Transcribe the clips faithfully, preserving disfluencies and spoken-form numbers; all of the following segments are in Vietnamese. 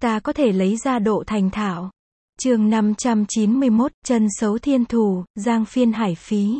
ta có thể lấy ra độ thành thạo. Chương năm trăm chín mươi mốt, chân xấu thiên thù, Giang Phiên Hải Phí.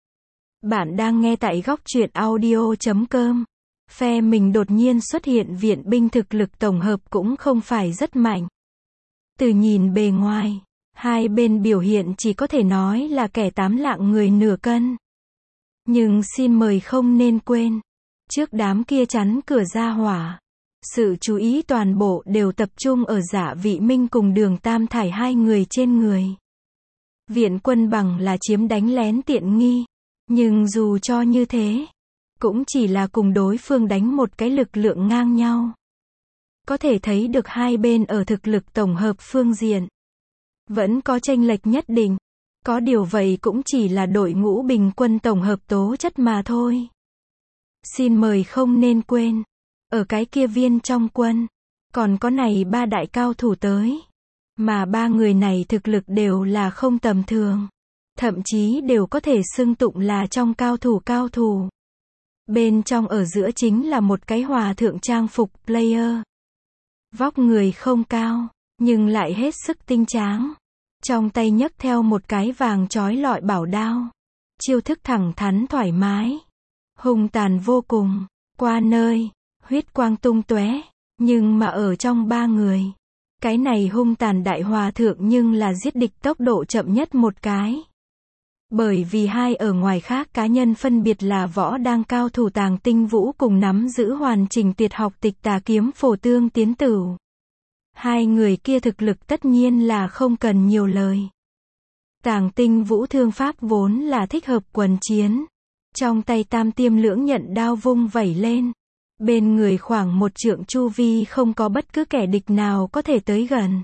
Bạn đang nghe tại góc truyện audio chấm com. Phe mình đột nhiên xuất hiện viện binh thực lực tổng hợp cũng không phải rất mạnh. Từ nhìn bề ngoài, hai bên biểu hiện chỉ có thể nói là kẻ tám lạng người nửa cân. Nhưng xin mời không nên quên, trước đám kia chắn cửa ra hỏa, sự chú ý toàn bộ đều tập trung ở Dạ Vị Minh cùng Đường Tam Thải hai người trên người. Viện quân bằng là chiếm đánh lén tiện nghi, nhưng dù cho như thế, cũng chỉ là cùng đối phương đánh một cái lực lượng ngang nhau. Có thể thấy được hai bên ở thực lực tổng hợp phương diện vẫn có chênh lệch nhất định. Có điều vậy cũng chỉ là đội ngũ bình quân tổng hợp tố chất mà thôi. Xin mời không nên quên, ở cái kia viên trong quân, còn có này ba đại cao thủ tới. Mà ba người này thực lực đều là không tầm thường. Thậm chí đều có thể xưng tụng là trong cao thủ cao thủ. Bên trong ở giữa chính là một cái hòa thượng trang phục player. Vóc người không cao, nhưng lại hết sức tinh tráng. Trong tay nhấc theo một cái vàng chói lọi bảo đao. Chiêu thức thẳng thắn thoải mái. Hung tàn vô cùng. Qua nơi, huyết quang tung tóe. Nhưng mà ở trong ba người, cái này hung tàn đại hòa thượng nhưng là giết địch tốc độ chậm nhất một cái. Bởi vì hai ở ngoài khác cá nhân phân biệt là võ đang cao thủ Tàng Tinh Vũ cùng nắm giữ hoàn chỉnh tuyệt học Tịch Tà Kiếm Phổ Tương Tiến Tửu. Hai người kia thực lực tất nhiên là không cần nhiều lời. Tàng Tinh Vũ thương pháp vốn là thích hợp quần chiến. Trong tay tam tiêm lưỡng nhận đao vung vẩy lên. Bên người khoảng một trượng chu vi không có bất cứ kẻ địch nào có thể tới gần.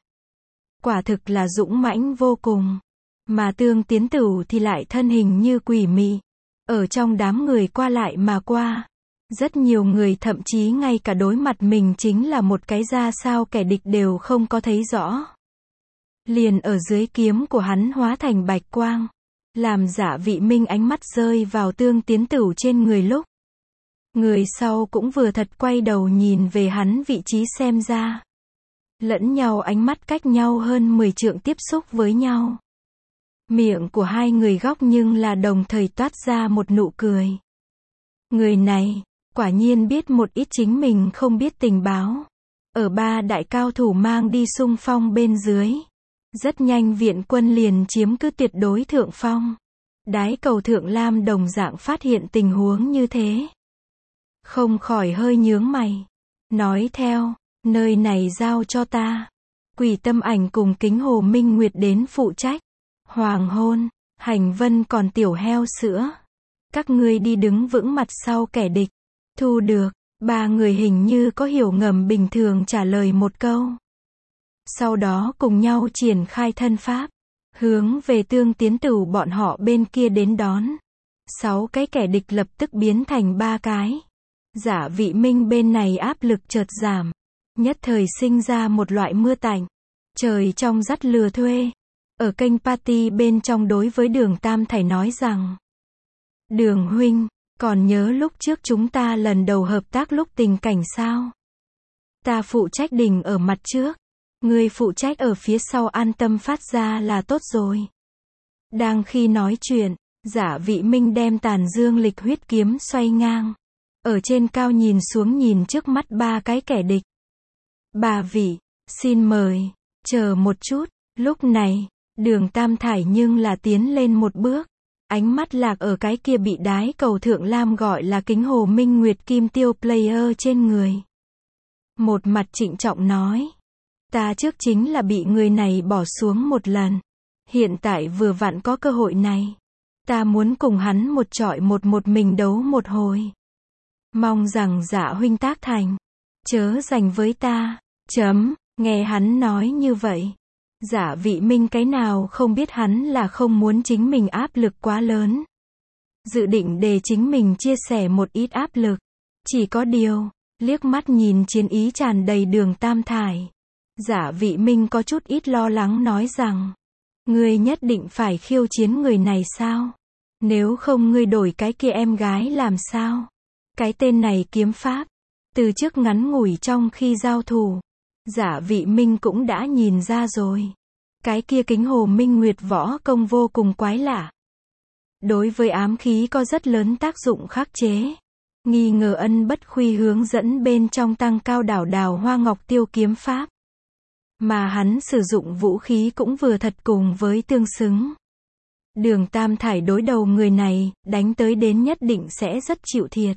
Quả thực là dũng mãnh vô cùng. Mà Tương Tiến Tửu thì lại thân hình như quỷ mị. Ở trong đám người qua lại mà qua. Rất nhiều người thậm chí ngay cả đối mặt mình chính là một cái ra sao kẻ địch đều không có thấy rõ. Liền ở dưới kiếm của hắn hóa thành bạch quang. Làm Dạ Vị Minh ánh mắt rơi vào Tương Tiến Tửu trên người lúc. Người sau cũng vừa thật quay đầu nhìn về hắn vị trí xem ra. Lẫn nhau ánh mắt cách nhau hơn mười trượng tiếp xúc với nhau. Miệng của hai người góc nhưng là đồng thời toát ra một nụ cười. Người này, quả nhiên biết một ít chính mình không biết tình báo. Ở ba đại cao thủ mang đi xung phong bên dưới. Rất nhanh viện quân liền chiếm cứ tuyệt đối thượng phong. Đái Cầu Thượng Lam đồng dạng phát hiện tình huống như thế. Không khỏi hơi nhướng mày. Nói theo, nơi này giao cho ta. Quỷ Tâm Ảnh cùng Kính Hồ Minh Nguyệt đến phụ trách. Hoàng Hôn, Hành Vân còn Tiểu Heo Sữa. Các ngươi đi đứng vững mặt sau kẻ địch. Thu được, ba người hình như có hiểu ngầm bình thường trả lời một câu. Sau đó cùng nhau triển khai thân pháp. Hướng về Tương Tiến Tửu bọn họ bên kia đến đón. Sáu cái kẻ địch lập tức biến thành ba cái. Dạ Vị Minh bên này áp lực chợt giảm. Nhất thời sinh ra một loại mưa tạnh. Trời trong dắt lừa thuê. Ở kênh party bên trong đối với Đường Tam Thải nói rằng. Đường huynh, còn nhớ lúc trước chúng ta lần đầu hợp tác lúc tình cảnh sao? Ta phụ trách đỉnh ở mặt trước. Ngươi phụ trách ở phía sau an tâm phát ra là tốt rồi. Đang khi nói chuyện, Dạ Vị Minh đem Tàn Dương Lịch huyết kiếm xoay ngang. Ở trên cao nhìn xuống nhìn trước mắt ba cái kẻ địch. Bà vị, xin mời, chờ một chút. Lúc này, Đường Tam Thải nhưng là tiến lên một bước. Ánh mắt lạc ở cái kia bị Đái Cầu Thượng Lam gọi là Kính Hồ Minh Nguyệt Kim Tiêu player trên người. Một mặt trịnh trọng nói. Ta trước chính là bị người này bỏ xuống một lần. Hiện tại vừa vặn có cơ hội này. Ta muốn cùng hắn một trọi một một mình đấu một hồi. Mong rằng Dạ huynh tác thành. Chớ giành với ta. Chấm, nghe hắn nói như vậy. Dạ Vị Minh cái nào không biết hắn là không muốn chính mình áp lực quá lớn. Dự định để chính mình chia sẻ một ít áp lực. Chỉ có điều, liếc mắt nhìn chiến ý tràn đầy Đường Tam Thải. Dạ Vị Minh có chút ít lo lắng nói rằng. Ngươi nhất định phải khiêu chiến người này sao? Nếu không ngươi đổi cái kia em gái làm sao? Cái tên này kiếm pháp. Từ trước ngắn ngủi trong khi giao thủ. Giả Vị Minh cũng đã nhìn ra rồi. Cái kia Kính Hồ Minh Nguyệt võ công vô cùng quái lạ. Đối với ám khí có rất lớn tác dụng khắc chế. Nghi ngờ Ân Bất Khuy hướng dẫn bên trong tăng cao đảo Đào Hoa Ngọc Tiêu kiếm pháp. Mà hắn sử dụng vũ khí cũng vừa thật cùng với tương xứng. Đường Tam Thải đối đầu người này, đánh tới đến nhất định sẽ rất chịu thiệt.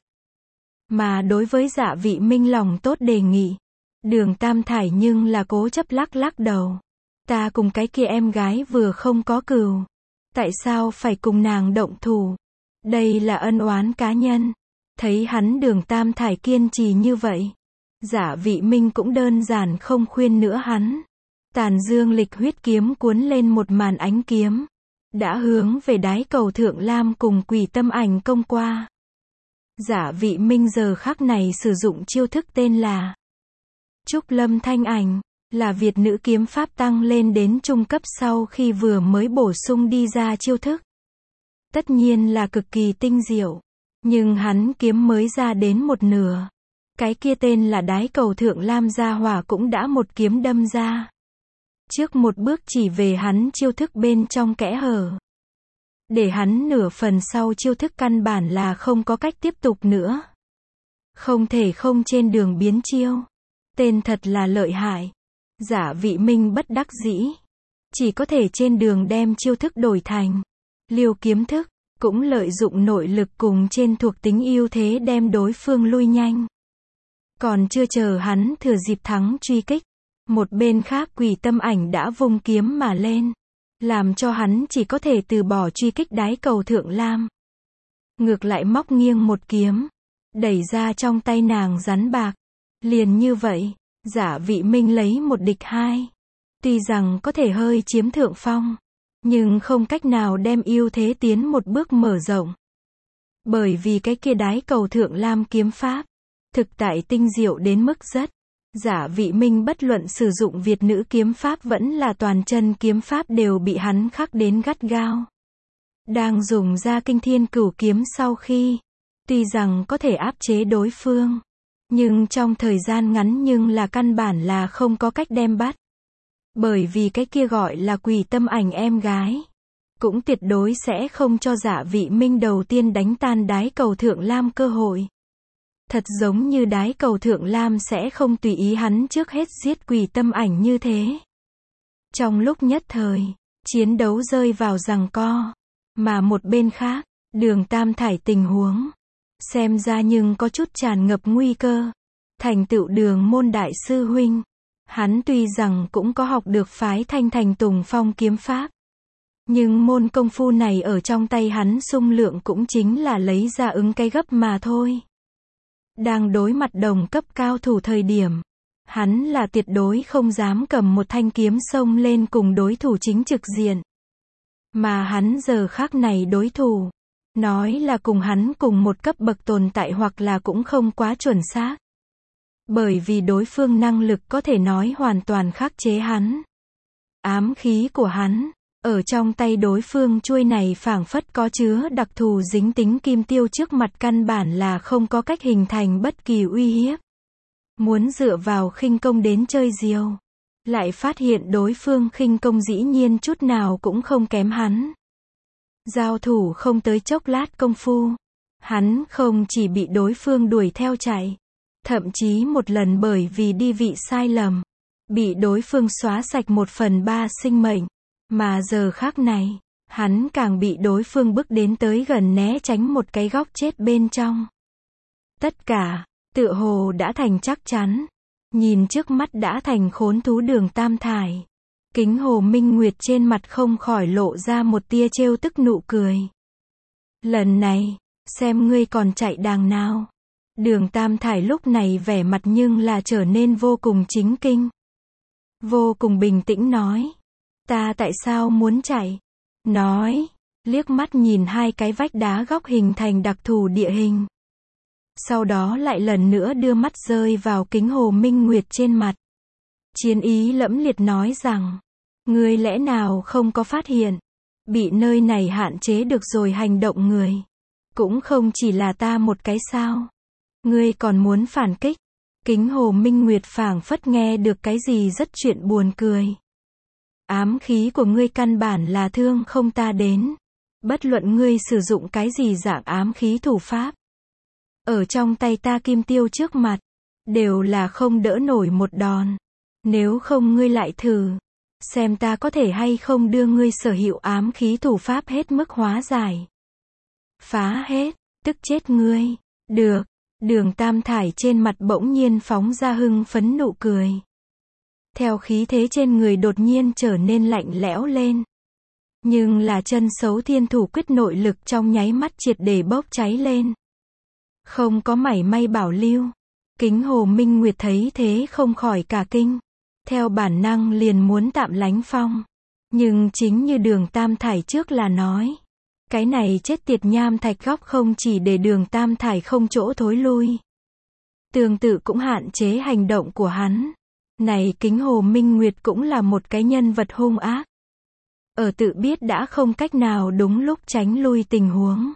Mà đối với Dạ Vị Minh lòng tốt đề nghị. Đường Tam Thải nhưng là cố chấp lắc lắc đầu. Ta cùng cái kia em gái vừa không có cừu. Tại sao phải cùng nàng động thủ? Đây là ân oán cá nhân. Thấy hắn Đường Tam Thải kiên trì như vậy. Giả Vị Minh cũng đơn giản không khuyên nữa hắn. Tàn dương lịch huyết kiếm cuốn lên một màn ánh kiếm. Đã hướng về đái cầu Thượng Lam cùng Quỷ Tâm Ảnh công qua. Giả Vị Minh giờ khắc này sử dụng chiêu thức tên là Trúc Lâm Thanh Ảnh, là Việt nữ kiếm pháp tăng lên đến trung cấp sau khi vừa mới bổ sung đi ra chiêu thức. Tất nhiên là cực kỳ tinh diệu, nhưng hắn kiếm mới ra đến một nửa. Cái kia tên là đái cầu Thượng Lam gia hỏa cũng đã một kiếm đâm ra. Trước một bước chỉ về hắn chiêu thức bên trong kẽ hở. Để hắn nửa phần sau chiêu thức căn bản là không có cách tiếp tục nữa. Không thể không trên đường biến chiêu. Tên thật là lợi hại. Giả Vị Minh bất đắc dĩ. Chỉ có thể trên đường đem chiêu thức đổi thành liêu kiếm thức, cũng lợi dụng nội lực cùng trên thuộc tính ưu thế đem đối phương lui nhanh. Còn chưa chờ hắn thừa dịp thắng truy kích, một bên khác Quỷ Tâm Ảnh đã vung kiếm mà lên, làm cho hắn chỉ có thể từ bỏ truy kích đái cầu Thượng Lam. Ngược lại móc nghiêng một kiếm, đẩy ra trong tay nàng rắn bạc. Liền như vậy, Giả Vị Minh lấy một địch hai. Tuy rằng có thể hơi chiếm thượng phong, nhưng không cách nào đem ưu thế tiến một bước mở rộng. Bởi vì cái kia đái cầu Thượng Lam kiếm pháp, thực tại tinh diệu đến mức rất. Giả Vị Minh bất luận sử dụng Việt nữ kiếm pháp vẫn là toàn chân kiếm pháp đều bị hắn khắc đến gắt gao. Đang dùng ra kinh thiên cửu kiếm sau khi, tuy rằng có thể áp chế đối phương, nhưng trong thời gian ngắn nhưng là căn bản là không có cách đem bắt. Bởi vì cái kia gọi là Quỷ Tâm Ảnh em gái, cũng tuyệt đối sẽ không cho Giả Vị Minh đầu tiên đánh tan đái cầu Thượng Lam cơ hội. Thật giống như đái cầu Thượng Lam sẽ không tùy ý hắn trước hết giết Quỷ Tâm Ảnh như thế. Trong lúc nhất thời, chiến đấu rơi vào giằng co. Mà một bên khác, Đường Tam Thải tình huống xem ra nhưng có chút tràn ngập nguy cơ. Thành tựu Đường môn đại sư huynh, hắn tuy rằng cũng có học được phái Thanh Thành Tùng Phong kiếm pháp, nhưng môn công phu này ở trong tay hắn sung lượng cũng chính là lấy ra ứng cái gấp mà thôi. Đang đối mặt đồng cấp cao thủ thời điểm, hắn là tuyệt đối không dám cầm một thanh kiếm xông lên cùng đối thủ chính trực diện. Mà hắn giờ khác này đối thủ, nói là cùng hắn cùng một cấp bậc tồn tại hoặc là cũng không quá chuẩn xác. Bởi vì đối phương năng lực có thể nói hoàn toàn khắc chế hắn. Ám khí của hắn, ở trong tay đối phương chuôi này phảng phất có chứa đặc thù dính tính kim tiêu trước mặt căn bản là không có cách hình thành bất kỳ uy hiếp. Muốn dựa vào khinh công đến chơi diều, lại phát hiện đối phương khinh công dĩ nhiên chút nào cũng không kém hắn. Giao thủ không tới chốc lát công phu, hắn không chỉ bị đối phương đuổi theo chạy, thậm chí một lần bởi vì đi vị sai lầm, bị đối phương xóa sạch một phần ba sinh mệnh. Mà giờ khác này, hắn càng bị đối phương bước đến tới gần né tránh một cái góc chết bên trong. Tất cả, tựa hồ đã thành chắc chắn. Nhìn trước mắt đã thành khốn thú Đường Tam Thải, Kính Hồ Minh Nguyệt trên mặt không khỏi lộ ra một tia trêu tức nụ cười. Lần này, xem ngươi còn chạy đàng nào. Đường Tam Thải lúc này vẻ mặt nhưng là trở nên vô cùng chính kinh. Vô cùng bình tĩnh nói. Ta tại sao muốn chạy? Nói, liếc mắt nhìn hai cái vách đá góc hình thành đặc thù địa hình. Sau đó lại lần nữa đưa mắt rơi vào Kính Hồ Minh Nguyệt trên mặt. Chiến ý lẫm liệt nói rằng, ngươi lẽ nào không có phát hiện, bị nơi này hạn chế được rồi hành động người. Cũng không chỉ là ta một cái sao. Ngươi còn muốn phản kích. Kính Hồ Minh Nguyệt phảng phất nghe được cái gì rất chuyện buồn cười. Ám khí của ngươi căn bản là thương không ta đến. Bất luận ngươi sử dụng cái gì dạng ám khí thủ pháp. Ở trong tay ta Kim Tiêu trước mặt, đều là không đỡ nổi một đòn. Nếu không ngươi lại thử, xem ta có thể hay không đưa ngươi sở hữu ám khí thủ pháp hết mức hóa giải. Phá hết, tức chết ngươi. Được, Đường Tam Thải trên mặt bỗng nhiên phóng ra hưng phấn nụ cười. Theo khí thế trên người đột nhiên trở nên lạnh lẽo lên. Nhưng là chân xấu thiên thủ quyết nội lực trong nháy mắt triệt để bốc cháy lên. Không có mảy may bảo lưu. Kính Hồ Minh Nguyệt thấy thế không khỏi cả kinh. Theo bản năng liền muốn tạm lánh phong. Nhưng chính như Đường Tam Thải trước là nói. Cái này chết tiệt nham thạch góc không chỉ để Đường Tam Thải không chỗ thối lui. Tương tự cũng hạn chế hành động của hắn. Này Kính Hồ Minh Nguyệt cũng là một cái nhân vật hung ác. Ở tự biết đã không cách nào đúng lúc tránh lui tình huống.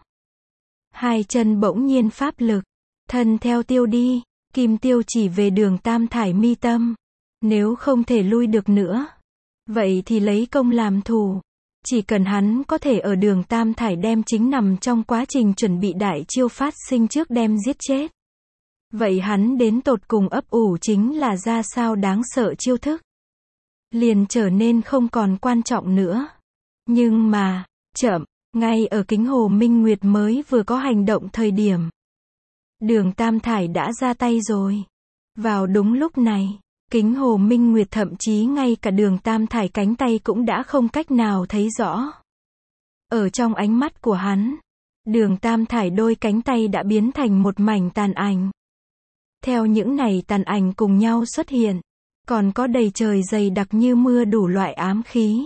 Hai chân bỗng nhiên pháp lực. Thân theo tiêu đi. Kim tiêu chỉ về Đường Tam Thải mi tâm. Nếu không thể lui được nữa. Vậy thì lấy công làm thủ. Chỉ cần hắn có thể ở Đường Tam Thải đem chính nằm trong quá trình chuẩn bị đại chiêu phát sinh trước đem giết chết. Vậy hắn đến tột cùng ấp ủ chính là ra sao đáng sợ chiêu thức. Liền trở nên không còn quan trọng nữa. Nhưng mà, chậm, ngay ở Kính Hồ Minh Nguyệt mới vừa có hành động thời điểm. Đường Tam Thải đã ra tay rồi. Vào đúng lúc này, Kính Hồ Minh Nguyệt thậm chí ngay cả Đường Tam Thải cánh tay cũng đã không cách nào thấy rõ. Ở trong ánh mắt của hắn, Đường Tam Thải đôi cánh tay đã biến thành một mảnh tàn ảnh. Theo những này tàn ảnh cùng nhau xuất hiện, còn có đầy trời dày đặc như mưa đủ loại ám khí.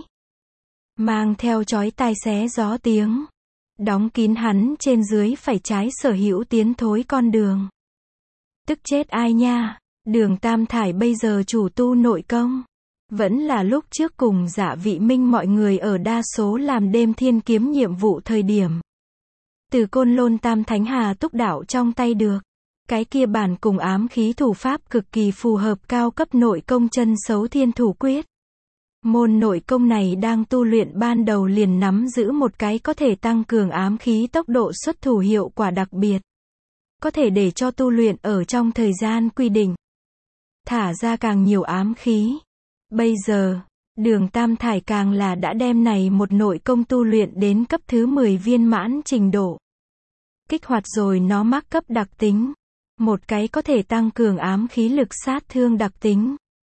Mang theo chói tai xé gió tiếng. Đóng kín hắn trên dưới phải trái sở hữu tiến thối con đường. Tức chết ai nha, Đường Tam Thải bây giờ chủ tu nội công. Vẫn là lúc trước cùng Dạ Vị Minh mọi người ở đa số làm đêm thiên kiếm nhiệm vụ thời điểm. Từ Côn Lôn Tam Thánh Hà Túc Đạo trong tay được. Cái kia bản cùng ám khí thủ pháp cực kỳ phù hợp cao cấp nội công chân xấu thiên thủ quyết. Môn nội công này đang tu luyện ban đầu liền nắm giữ một cái có thể tăng cường ám khí tốc độ xuất thủ hiệu quả đặc biệt. Có thể để cho tu luyện ở trong thời gian quy định. Thả ra càng nhiều ám khí. Bây giờ, Đường Tam Thải càng là đã đem này một nội công tu luyện đến cấp thứ mười viên mãn trình độ. Kích hoạt rồi nó mắc cấp đặc tính. Một cái có thể tăng cường ám khí lực sát thương đặc tính.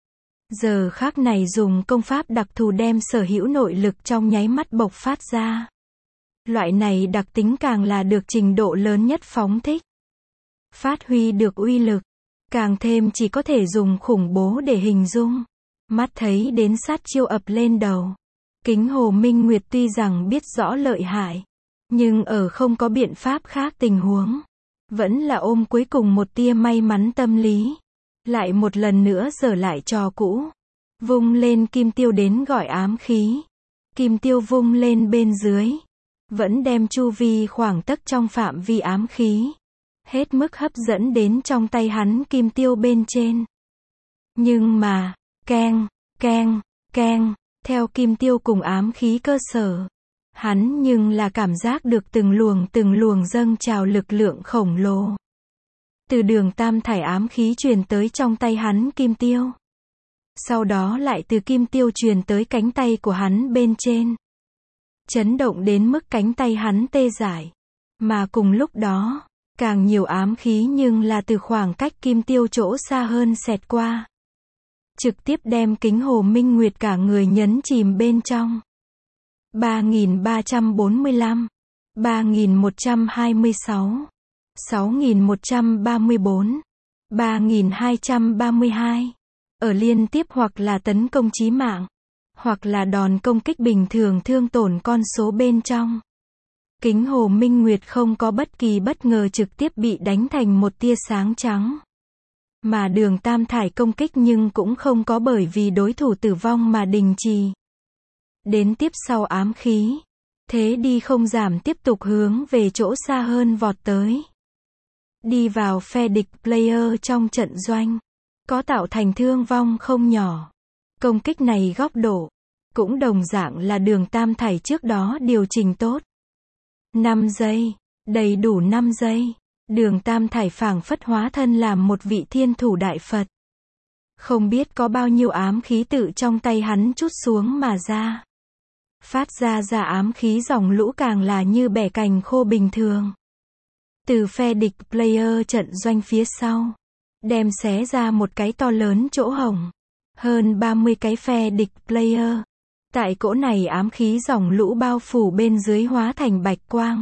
Giờ khắc này dùng công pháp đặc thù đem sở hữu nội lực trong nháy mắt bộc phát ra. Loại này đặc tính càng là được trình độ lớn nhất phóng thích. Phát huy được uy lực. Càng thêm chỉ có thể dùng khủng bố để hình dung. Mắt thấy đến sát chiêu ập lên đầu. Kính Hồ Minh Nguyệt tuy rằng biết rõ lợi hại. Nhưng ở không có biện pháp khác tình huống. Vẫn là ôm cuối cùng một tia may mắn tâm lý. Lại một lần nữa giở lại trò cũ. Vung lên kim tiêu đến gọi ám khí. Kim tiêu vung lên bên dưới. Vẫn đem chu vi khoảng tấc trong phạm vi ám khí. Hết mức hấp dẫn đến trong tay hắn kim tiêu bên trên. Nhưng mà, keng, keng, keng, theo kim tiêu cùng ám khí cơ sở. Hắn nhưng là cảm giác được từng luồng từng luồng dâng trào lực lượng khổng lồ. Từ Đường Tam Thải ám khí truyền tới trong tay hắn kim tiêu. Sau đó lại từ kim tiêu truyền tới cánh tay của hắn bên trên. Chấn động đến mức cánh tay hắn tê dại. Mà cùng lúc đó, càng nhiều ám khí nhưng là từ khoảng cách kim tiêu chỗ xa hơn xẹt qua. Trực tiếp đem Kính Hồ Minh Nguyệt cả người nhấn chìm bên trong. ba nghìn ba trăm bốn mươi lăm, ba nghìn một trăm hai mươi sáu, sáu nghìn một trăm ba mươi bốn, ba nghìn hai trăm ba mươi hai. Ở liên tiếp hoặc là tấn công chí mạng, hoặc là đòn công kích bình thường thương tổn con số bên trong. Kính Hồ Minh Nguyệt không có bất kỳ bất ngờ trực tiếp bị đánh thành một tia sáng trắng. Mà Đường Tam Thải công kích nhưng cũng không có bởi vì đối thủ tử vong mà đình trì. Đến tiếp sau ám khí. Thế đi không giảm tiếp tục hướng về chỗ xa hơn vọt tới. đi vào phe địch player trong trận doanh, có tạo thành thương vong không nhỏ. Công kích này góc độ, cũng đồng dạng là Đường Tam Thải trước đó điều chỉnh tốt. năm giây, đầy đủ năm giây, Đường Tam Thải phảng phất hóa thân làm một vị thiên thủ đại Phật. Không biết có bao nhiêu ám khí tự trong tay hắn trút xuống mà ra. Phát ra ra ám khí dòng lũ càng là như bẻ cành khô bình thường. Từ phe địch player trận doanh phía sau, đem xé ra một cái to lớn chỗ hổng. Hơn ba mươi cái phe địch player. Tại cỗ này ám khí dòng lũ bao phủ bên dưới hóa thành bạch quang.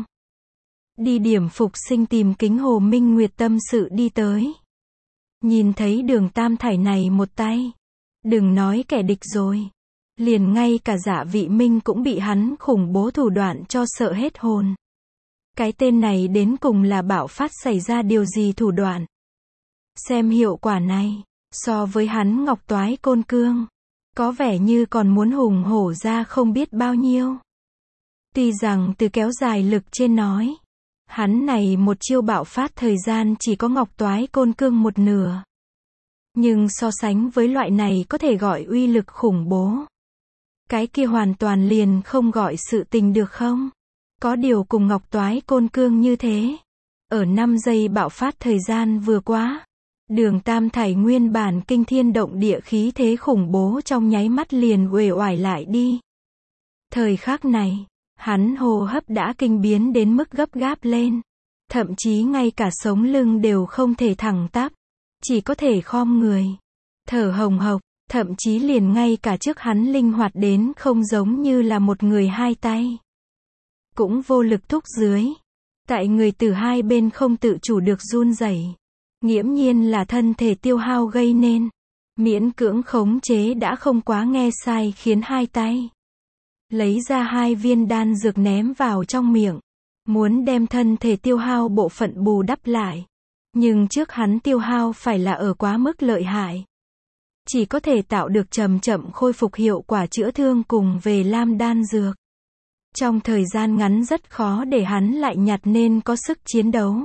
Đi điểm phục sinh tìm Kính Hồ Minh Nguyệt tâm sự đi tới. Nhìn thấy Đường Tam Thải này một tay. Đừng nói kẻ địch rồi. Liền ngay cả Dạ Vị Minh cũng bị hắn khủng bố thủ đoạn cho sợ hết hồn. Cái tên này đến cùng là bạo phát xảy ra điều gì thủ đoạn. Xem hiệu quả này, so với hắn Ngọc Toái Côn Cương, có vẻ như còn muốn hùng hổ ra không biết bao nhiêu. Tuy rằng từ kéo dài lực trên nói, hắn này một chiêu bạo phát thời gian chỉ có Ngọc Toái Côn Cương một nửa. Nhưng so sánh với loại này có thể gọi uy lực khủng bố. Cái kia hoàn toàn liền không gọi sự tình được không? Có điều cùng Ngọc Toái Côn Cương như thế. Ở năm giây bạo phát thời gian vừa quá. Đường Tam Thải nguyên bản kinh thiên động địa khí thế khủng bố trong nháy mắt liền uể oải lại đi. Thời khắc này, hắn hô hấp đã kinh biến đến mức gấp gáp lên. Thậm chí ngay cả sống lưng đều không thể thẳng tắp. Chỉ có thể khom người. Thở hồng hộc, thậm chí liền ngay cả trước hắn linh hoạt đến không giống như là một người hai tay. Cũng vô lực thúc dưới. Tại người từ hai bên không tự chủ được run rẩy. Nghiễm nhiên là thân thể tiêu hao gây nên. Miễn cưỡng khống chế đã không quá nghe sai khiến hai tay. Lấy ra hai viên đan dược ném vào trong miệng. Muốn đem thân thể tiêu hao bộ phận bù đắp lại. Nhưng trước hắn tiêu hao phải là ở quá mức lợi hại. Chỉ có thể tạo được chậm chậm khôi phục hiệu quả chữa thương cùng về lam đan dược. Trong thời gian ngắn rất khó để hắn lại nhặt nên có sức chiến đấu.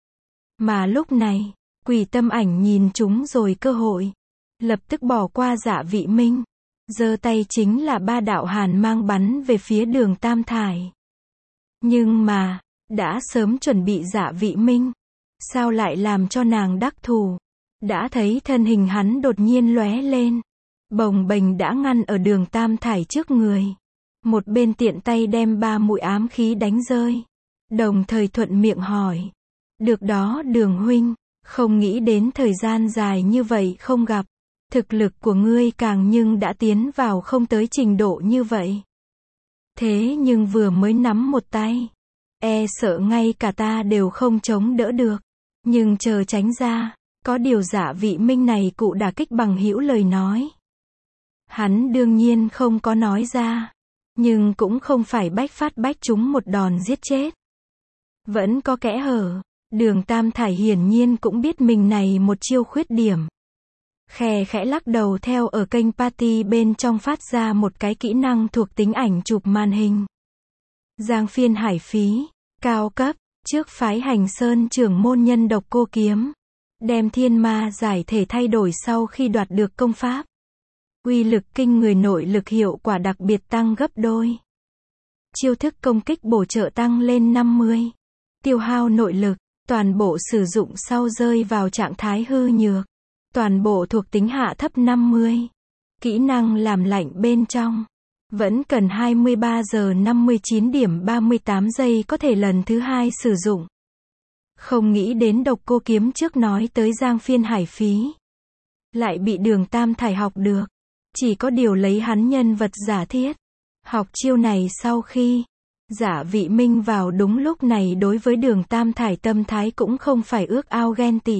Mà lúc này, Quỷ Tâm Ảnh nhìn chúng rồi cơ hội. Lập tức bỏ qua Dạ Vị Minh. Giơ tay chính là ba đạo hàn mang bắn về phía Đường Tam Thải. Nhưng mà, đã sớm chuẩn bị Dạ Vị Minh. Sao lại làm cho nàng đắc thủ? Đã thấy thân hình hắn đột nhiên lóe lên. Bồng bềnh đã ngăn ở Đường Tam Thải trước người. Một bên tiện tay đem ba mũi ám khí đánh rơi. Đồng thời thuận miệng hỏi. Được đó Đường huynh, không nghĩ đến thời gian dài như vậy không gặp. Thực lực của ngươi càng nhưng đã tiến vào không tới trình độ như vậy. Thế nhưng vừa mới nắm một tay. E sợ ngay cả ta đều không chống đỡ được. Nhưng chờ tránh ra. Có điều Dạ Vị Minh này cụ đả kích bằng hữu lời nói. Hắn đương nhiên không có nói ra. Nhưng cũng không phải bách phát bách chúng một đòn giết chết. Vẫn có kẽ hở. Đường Tam Thải hiển nhiên cũng biết mình này một chiêu khuyết điểm. Khè khẽ lắc đầu theo ở kênh party bên trong phát ra một cái kỹ năng thuộc tính ảnh chụp màn hình. Giang phiên hải phí. Cao cấp. Trước phái Hành Sơn trưởng môn nhân độc cô kiếm. Đem thiên ma giải thể thay đổi sau khi đoạt được công pháp. Uy lực kinh người, nội lực hiệu quả đặc biệt tăng gấp đôi. Chiêu thức công kích bổ trợ tăng lên năm mươi. Tiêu hao nội lực, toàn bộ sử dụng sau rơi vào trạng thái hư nhược. Toàn bộ thuộc tính hạ thấp năm mươi. Kỹ năng làm lạnh bên trong. Vẫn cần hai mươi ba giờ năm mươi chín điểm ba mươi tám giây có thể lần thứ hai sử dụng. Không nghĩ đến độc cô kiếm trước nói tới giang phiên hải phí. Lại bị Đường Tam Thải học được. Chỉ có điều lấy hắn nhân vật giả thiết. Học chiêu này sau khi Dạ Vị Minh vào đúng lúc này đối với Đường Tam Thải tâm thái cũng không phải ước ao ghen tị.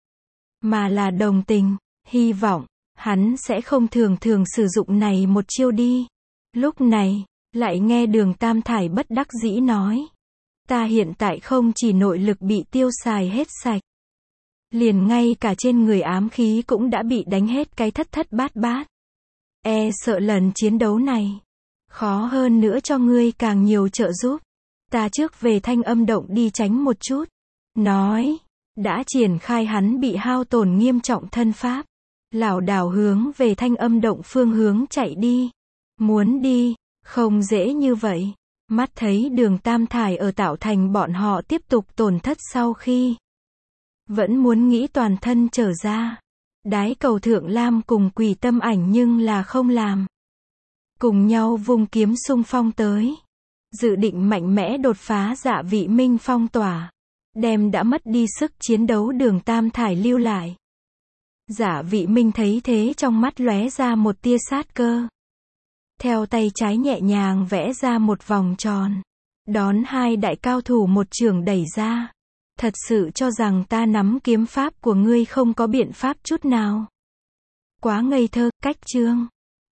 Mà là đồng tình, hy vọng, hắn sẽ không thường thường sử dụng này một chiêu đi. Lúc này, lại nghe Đường Tam Thải bất đắc dĩ nói. Ta hiện tại không chỉ nội lực bị tiêu xài hết sạch. Liền ngay cả trên người ám khí cũng đã bị đánh hết cái thất thất bát bát. E sợ lần chiến đấu này. Khó hơn nữa cho ngươi càng nhiều trợ giúp. Ta trước về Thanh Âm Động đi tránh một chút. Nói. đã triển khai hắn bị hao tổn nghiêm trọng thân pháp, lảo đảo hướng về Thanh Âm Động phương hướng chạy đi. Muốn đi, không dễ như vậy. Mắt thấy đường tam thải ở tạo thành bọn họ tiếp tục tổn thất sau khi vẫn muốn nghĩ toàn thân trở ra. Đái cầu Thượng Lam cùng Quỷ Tâm Ảnh nhưng là không làm. Cùng nhau vung kiếm xung phong tới. Dự định mạnh mẽ đột phá Dạ Vị Minh phong tỏa. Đem đã mất đi sức chiến đấu đường tam thải lưu lại. Dạ Vị Minh thấy thế trong mắt lóe ra một tia sát cơ. Theo tay trái nhẹ nhàng vẽ ra một vòng tròn. Đón hai đại cao thủ một trường đẩy ra. Thật sự cho rằng ta nắm kiếm pháp của ngươi không có biện pháp chút nào. Quá ngây thơ, cách chương.